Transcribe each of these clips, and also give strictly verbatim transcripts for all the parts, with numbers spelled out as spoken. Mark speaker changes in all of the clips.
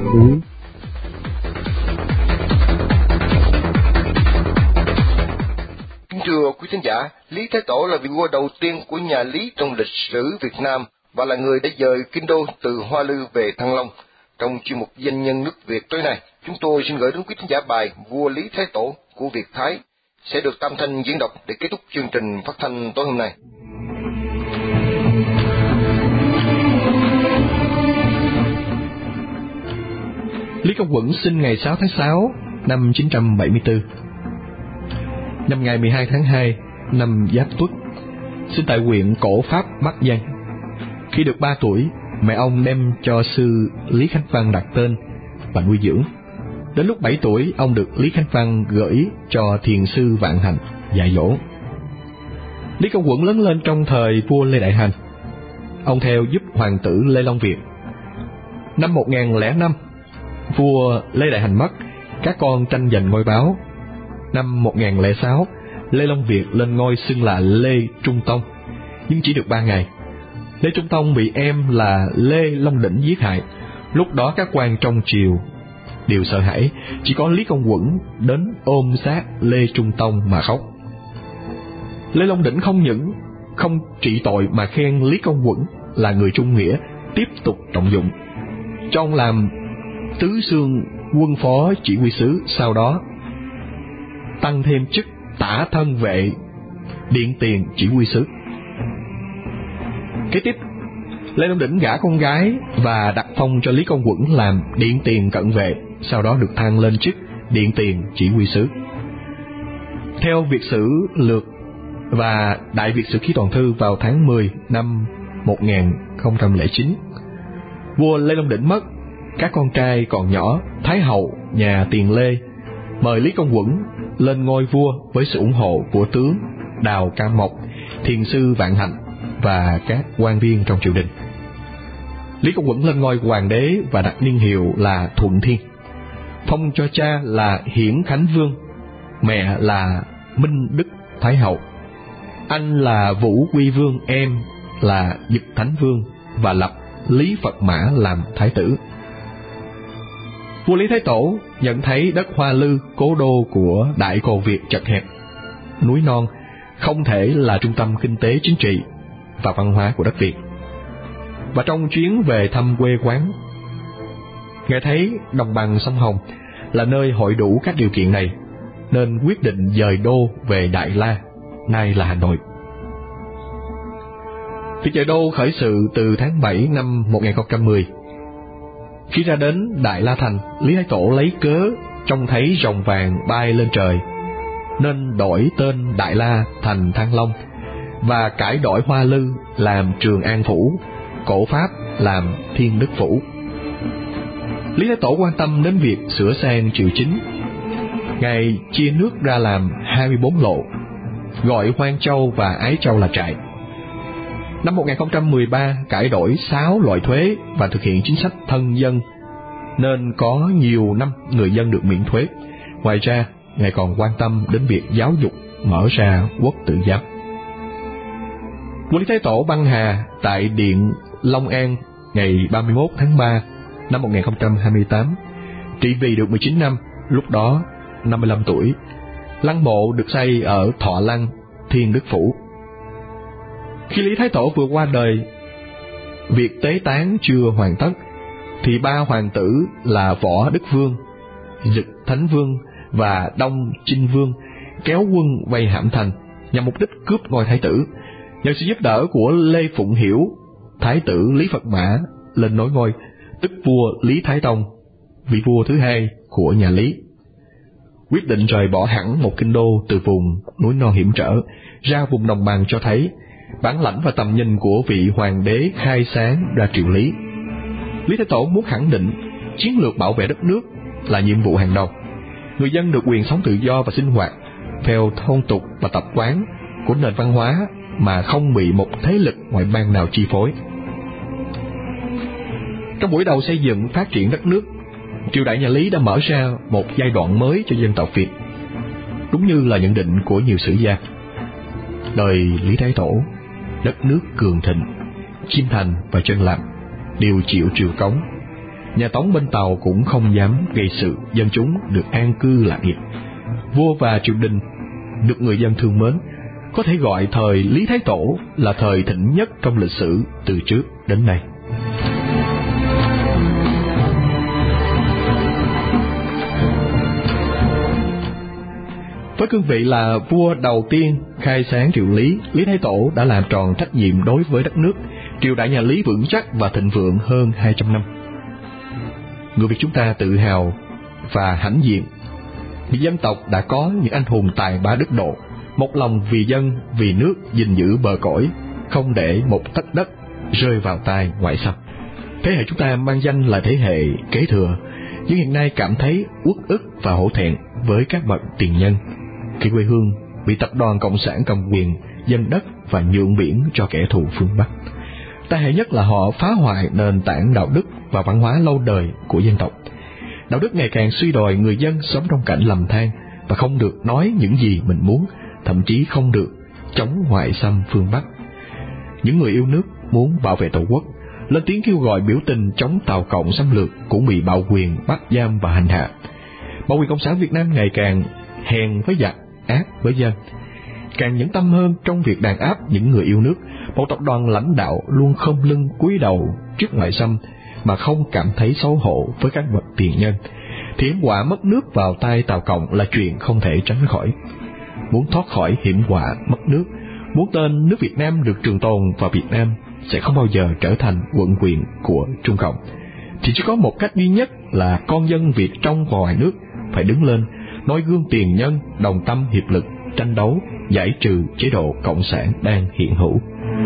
Speaker 1: núi.
Speaker 2: Kính thưa quý thính giả, Lý Thái Tổ là vị vua đầu tiên của nhà Lý trong lịch sử Việt Nam và là người đã dời kinh đô từ Hoa Lư về Thăng Long. Trong chuyên mục Danh nhân nước Việt tối nay, chúng tôi xin gửi đến quý thính giả bài Vua Lý Thái Tổ của Việt Thái sẽ được Tam Thanh diễn đọc để kết thúc chương trình phát thanh tối hôm nay.
Speaker 3: Lý Công Uẩn sinh ngày sáu tháng sáu năm chín trăm bảy mươi tư. Năm ngày mười hai tháng hai năm Giáp Tuất, sinh tại huyện Cổ Pháp, Bắc Giang. Khi được ba tuổi, mẹ ông đem cho sư Lý Khánh Văn đặt tên và nuôi dưỡng. Đến lúc bảy tuổi, ông được Lý Khánh Văn gửi cho thiền sư Vạn Hạnh dạy dỗ. Lý Công Uẩn lớn lên trong thời vua Lê Đại Hành. Ông theo giúp hoàng tử Lê Long Việt. Năm một nghìn lẻ năm, vua Lê Đại Hành mất, các con tranh giành ngôi báo. Năm một nghìn lẻ sáu, Lê Long Việt lên ngôi xưng là Lê Trung Tông, nhưng chỉ được ba ngày. Lê Trung Tông bị em là Lê Long Đỉnh giết hại. Lúc đó các quan trong triều đều sợ hãi, chỉ có Lý Công Uẩn đến ôm xác Lê Trung Tông mà khóc. Lê Long Đỉnh không những không trị tội mà khen Lý Công Uẩn là người trung nghĩa, tiếp tục trọng dụng, cho ông làm tứ xương quân phó chỉ huy sứ, sau đó tăng thêm chức tả thân vệ điện tiền chỉ huy sứ. Kế tiếp, Lê Long Đỉnh gả con gái và đặt phong cho Lý Công Uẩn làm điện tiền cận vệ, sau đó được thăng lên chức điện tiền chỉ huy sứ. Theo Việt Sử Lược và Đại Việt Sử Ký Toàn Thư, vào tháng mười năm một nghìn không trăm lẻ chín, vua Lê Long Đỉnh mất, các con trai còn nhỏ, Thái hậu nhà Tiền Lê mời Lý Công Uẩn lên ngôi vua với sự ủng hộ của tướng Đào Cam Mộc, thiền sư Vạn Hạnh và các quan viên trong triều đình. Lý Công Uẩn lên ngôi hoàng đế và đặt niên hiệu là Thuận Thiên, phong cho cha là Hiển Khánh Vương, mẹ là Minh Đức Thái hậu. Anh là Vũ Quy Vương, em là Dực Thánh Vương, và lập Lý Phật Mã làm thái tử. Vua Lý Thái Tổ nhận thấy đất Hoa Lư, cố đô của Đại Cồ Việt chật hẹp, núi non, không thể là trung tâm kinh tế, chính trị và văn hóa của đất Việt. Và trong chuyến về thăm quê quán, Ngài thấy đồng bằng sông Hồng là nơi hội đủ các điều kiện này, nên quyết định dời đô về Đại La, nay là Hà Nội. Việc dời đô khởi sự từ tháng bảy năm một nghìn không trăm mười. Khi ra đến Đại La Thành, Lý Thái Tổ lấy cớ trông thấy rồng vàng bay lên trời, nên đổi tên Đại La thành Thăng Long, và cải đổi Hoa Lư làm Trường An Phủ, Cổ Pháp làm Thiên Đức Phủ. Lý Thái Tổ quan tâm đến việc sửa sang triều chính. Ngài chia nước ra làm hai mươi bốn lộ, gọi Hoan Châu và Ái Châu là trại. Năm một nghìn không trăm mười ba, cải đổi sáu loại thuế và thực hiện chính sách thân dân, nên có nhiều năm người dân được miễn thuế. Ngoài ra, Ngài còn quan tâm đến việc giáo dục, mở ra quốc tự giáo. Vua Lý Thái Tổ băng hà tại Điện Long An ngày ba mươi mốt tháng ba năm một nghìn không trăm hai mươi tám, trị vì được mười chín năm, lúc đó năm mươi lăm tuổi. Lăng mộ được xây ở Thọ Lăng, Thiên Đức Phủ. Khi Lý Thái Tổ vừa qua đời, việc tế táng chưa hoàn tất, thì ba hoàng tử là Võ Đức Vương, Dực Thánh Vương và Đông Chinh Vương kéo quân vây Hãm Thành nhằm mục đích cướp ngôi thái tử. Nhờ sự giúp đỡ của Lê Phụng Hiểu, thái tử Lý Phật Mã lên nối ngôi, tức vua Lý Thái Tông, vị vua thứ hai của nhà Lý. Quyết định rời bỏ hẳn một kinh đô từ vùng núi non hiểm trở ra vùng đồng bằng, cho thấy bản lãnh và tầm nhìn của vị hoàng đế khai sáng ra triều Lý. Lý Thái Tổ muốn khẳng định chiến lược bảo vệ đất nước là nhiệm vụ hàng đầu. Người dân được quyền sống tự do và sinh hoạt theo phong tục và tập quán của nền văn hóa mà không bị một thế lực ngoại bang nào chi phối. Trong buổi đầu xây dựng phát triển đất nước, triều đại nhà Lý đã mở ra một giai đoạn mới cho dân tộc Việt. Đúng như là nhận định của nhiều sử gia, đời Lý Thái Tổ, đất nước cường thịnh, Chiêm Thành và Trân Lạm đều chịu triều cống. Nhà Tống bên Tàu cũng không dám gây sự, dân chúng được an cư lạc nghiệp. Vua và triều đình được người dân thương mến, có thể gọi thời Lý Thái Tổ là thời thịnh nhất trong lịch sử từ trước đến nay. Với cương vị là vua đầu tiên khai sáng triều Lý, Lý Thái Tổ đã làm tròn trách nhiệm đối với đất nước. Triều đại nhà Lý vững chắc và thịnh vượng hơn hai trăm năm. Người Việt chúng ta tự hào và hãnh diện vì dân tộc đã có những anh hùng tài ba đức độ, một lòng vì dân, vì nước, gìn giữ bờ cõi, không để một tấc đất rơi vào tay ngoại xâm. Thế hệ chúng ta mang danh là thế hệ kế thừa, nhưng hiện nay cảm thấy uất ức và hổ thẹn với các bậc tiền nhân khi quê hương bị tập đoàn cộng sản cầm quyền, dâng đất và nhượng biển cho kẻ thù phương Bắc. Tai hại nhất là họ phá hoại nền tảng đạo đức và văn hóa lâu đời của dân tộc. Đạo đức ngày càng suy đồi người dân sống trong cảnh lầm than và không được nói những gì mình muốn, thậm chí không được chống ngoại xâm phương Bắc. Những người yêu nước muốn bảo vệ Tổ quốc lên tiếng kêu gọi biểu tình chống Tàu Cộng xâm lược cũng bị bạo quyền bắt giam và hành hạ. Bạo quyền Cộng sản Việt Nam ngày càng hèn với giặc, ác với dân, càng nhẫn tâm hơn trong việc đàn áp những người yêu nước. Một tập đoàn lãnh đạo luôn khom lưng cúi đầu trước ngoại xâm mà không cảm thấy xấu hổ với các bậc tiền nhân, thì hiểm họa mất nước vào tay Tàu Cộng là chuyện không thể tránh khỏi. Muốn thoát khỏi hiểm họa mất nước, muốn tên nước Việt Nam được trường tồn và Việt Nam sẽ không bao giờ trở thành quận quyền của Trung Cộng, thì chỉ có một cách duy nhất là con dân Việt trong và ngoài nước phải đứng lên, noi gương tiền nhân, đồng tâm hiệp lực, tranh đấu, giải trừ chế độ cộng sản đang hiện hữu.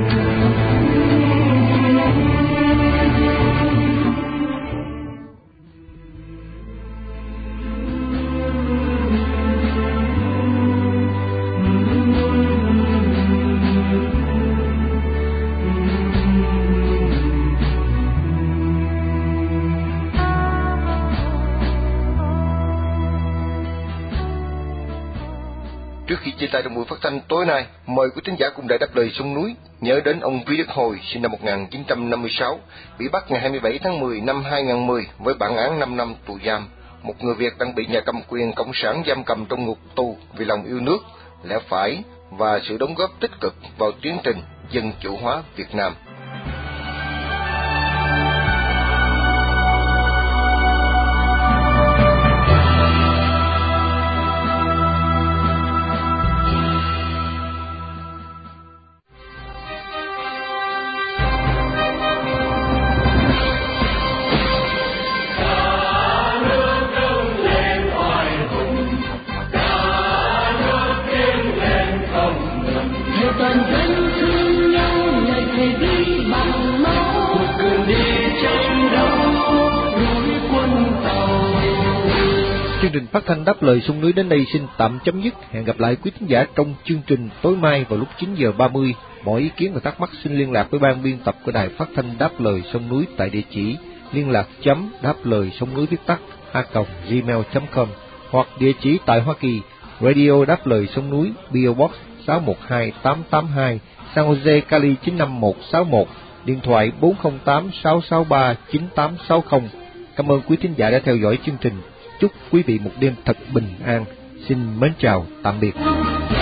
Speaker 2: Trước khi chia tay trong buổi phát thanh tối nay, mời quý thính giả cùng Đài Đáp Lời Sông Núi nhớ đến ông Vi Đức Hồi, sinh năm một nghìn chín trăm năm mươi sáu, bị bắt ngày hai mươi bảy tháng mười năm hai nghìn không trăm mười với bản án năm năm tù giam. Một người Việt đang bị nhà cầm quyền cộng sản giam cầm trong ngục tù vì lòng yêu nước, lẽ phải và sự đóng góp tích cực vào tiến trình dân chủ hóa Việt Nam.
Speaker 1: Chương trình phát thanh Đáp Lời Sông Núi đến đây xin tạm chấm dứt. Hẹn gặp lại quý thính giả trong chương trình tối mai vào lúc chín giờ ba mươi. Mọi ý kiến và thắc mắc xin liên lạc với ban biên tập của Đài Phát thanh Đáp Lời Sông Núi tại địa chỉ liên lạc chấm đáp lời sông núi viết tắt a còng gmail chấm com hoặc địa chỉ tại Hoa Kỳ, Radio Đáp Lời Sông Núi, pê ô Box sáu một hai tám tám hai, San Jose, Cali chín năm một sáu một, điện thoại bốn không tám sáu sáu ba chín tám sáu không. Cảm ơn quý thính giả đã theo dõi chương trình. Chúc quý vị một đêm thật bình an. Xin mến chào, tạm biệt.